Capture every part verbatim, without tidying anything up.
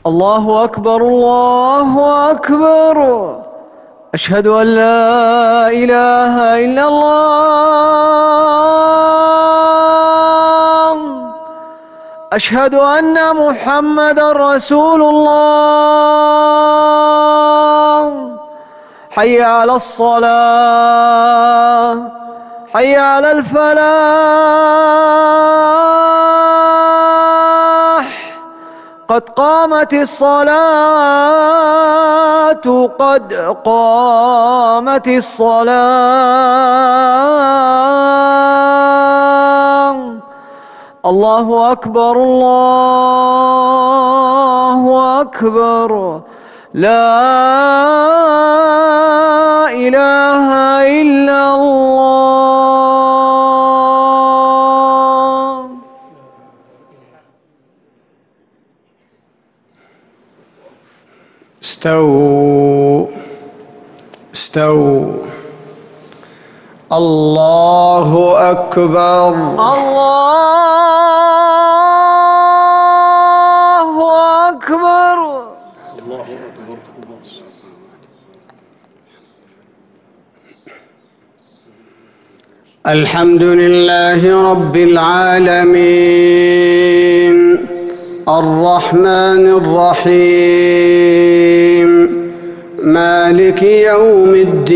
الله أكبر الله أكبر. أشهد أن لا إله إلا الله. أشهد أن محمدًا رسول الله. حي على الصلاة، حي على الفلاح. قد قامت الصلاة، قد قامت الصلاة. الله أكبر الله أكبر. لا إله إلا الله. استووا استووا. الله أكبر الله أكبر. الحمد لله رب العالمين الرحمن الرحيم مالك يوم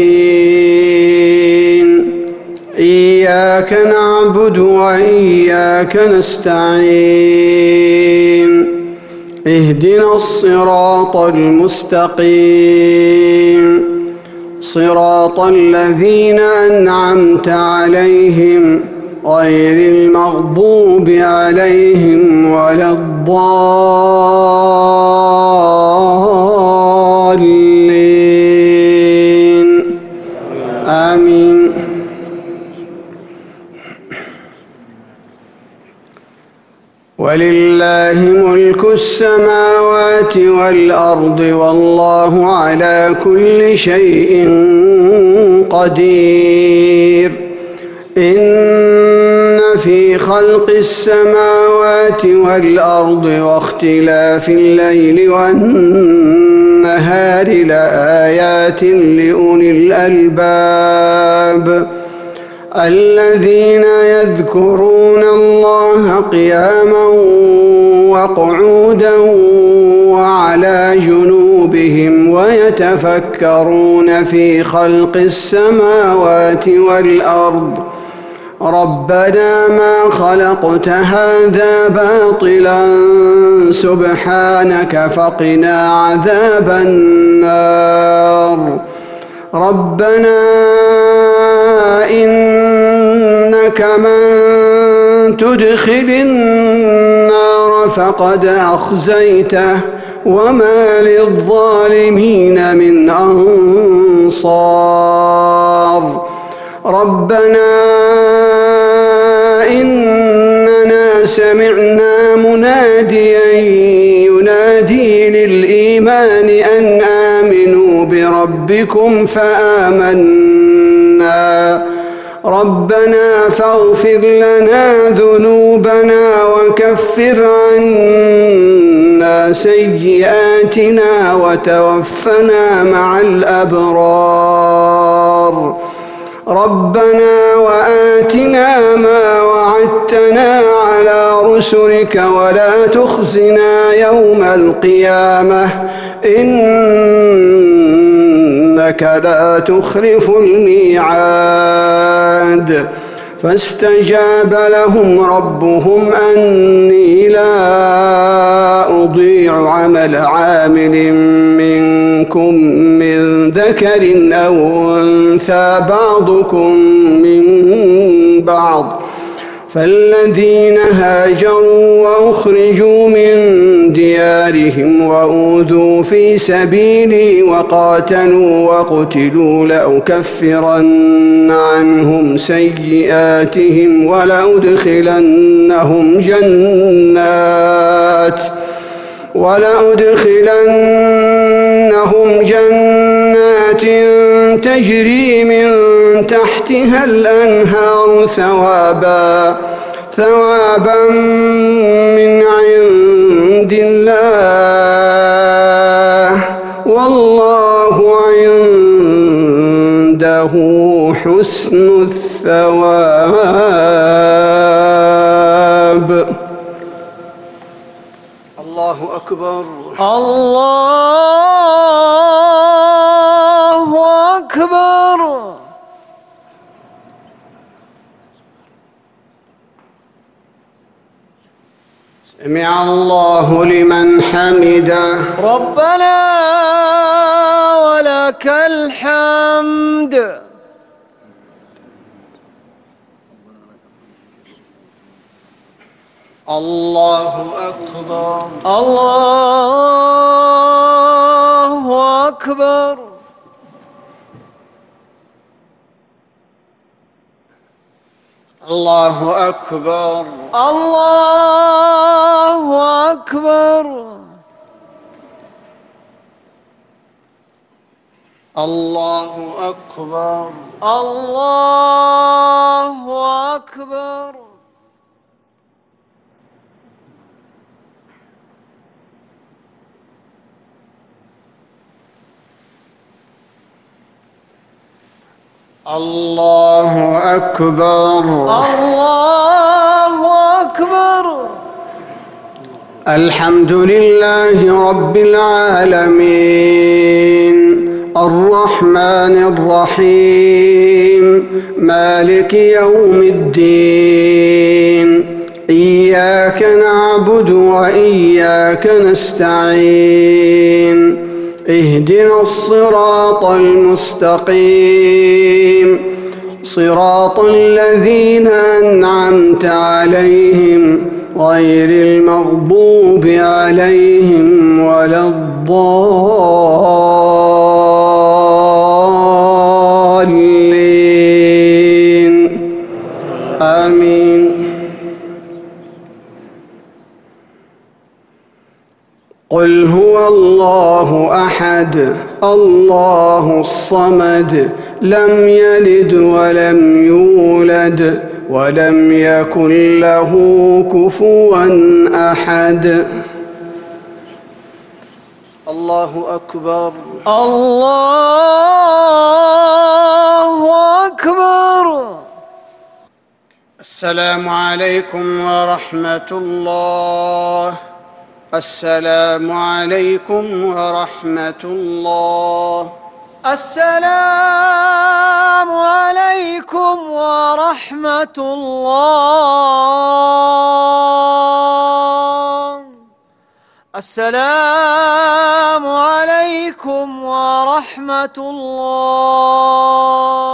الدين. إياك نعبد وإياك نستعين. اهدنا الصراط المستقيم صراط الذين أنعمت عليهم غير المغضوب عليهم ولا الضالين. آمين. ولله ملك السماوات والأرض والله على كل شيء قدير. إن في خلق السماوات والأرض واختلاف الليل والنهار لآيات لأولي الألباب الذين يذكرون الله قياما وقعودا وعلى جنوبهم ويتفكرون في خلق السماوات والأرض ربنا ما خلقت هذا باطلا سبحانك فقنا عذاب النار. ربنا إنك من تدخل النار فقد أخزيته وما للظالمين من أنصار. ربنا إننا سمعنا مناديا ينادي للإيمان أن آمنوا بربكم فآمنا. ربنا فاغفر لنا ذنوبنا وكفر عنا سيئاتنا وتوفنا مع الأبرار. ربنا وآتنا ما وعدتنا على رسلك ولا تخزنا يوم القيامة إنك لا تخلف الميعاد. فاستجاب لهم ربهم أني لا أضيع عمل عامل منكم من ذكر أو أنثى بعضكم من بعض. فالذين هاجروا وأخرجوا من ديارهم وأوذوا في سبيلي وقاتلوا وقتلوا لأكفرن عنهم سيئاتهم ولأدخلنهم جنات ولأدخلنهم جنات تجري من تحتها الأنهار ثوابا ثوابا من عند عند الله والله عنده حسن الثواب. الله أكبر. الله أكبر. سمع الله لمن حمده. ربنا ولك الحمد. الله أكبر. الله أكبر. الله أكبر. الله أكبر. الله أكبر. الله أكبر. الله أكبر. الله أكبر. الحمد لله رب العالمين الرحمن الرحيم مالك يوم الدين إياك نعبد وإياك نستعين اهدنا الصراط المستقيم صراط الذين أنعمت عليهم غير المغضوب عليهم ولا الضالين آمين. قل هو الله أحد الله الصمد لم يلد ولم يولد ولم يكن له كفوا أحد. الله أكبر. الله أكبر. السلام عليكم ورحمة الله. السلام عليكم ورحمة الله. السلام عليكم ورحمة الله. السلام عليكم ورحمة الله.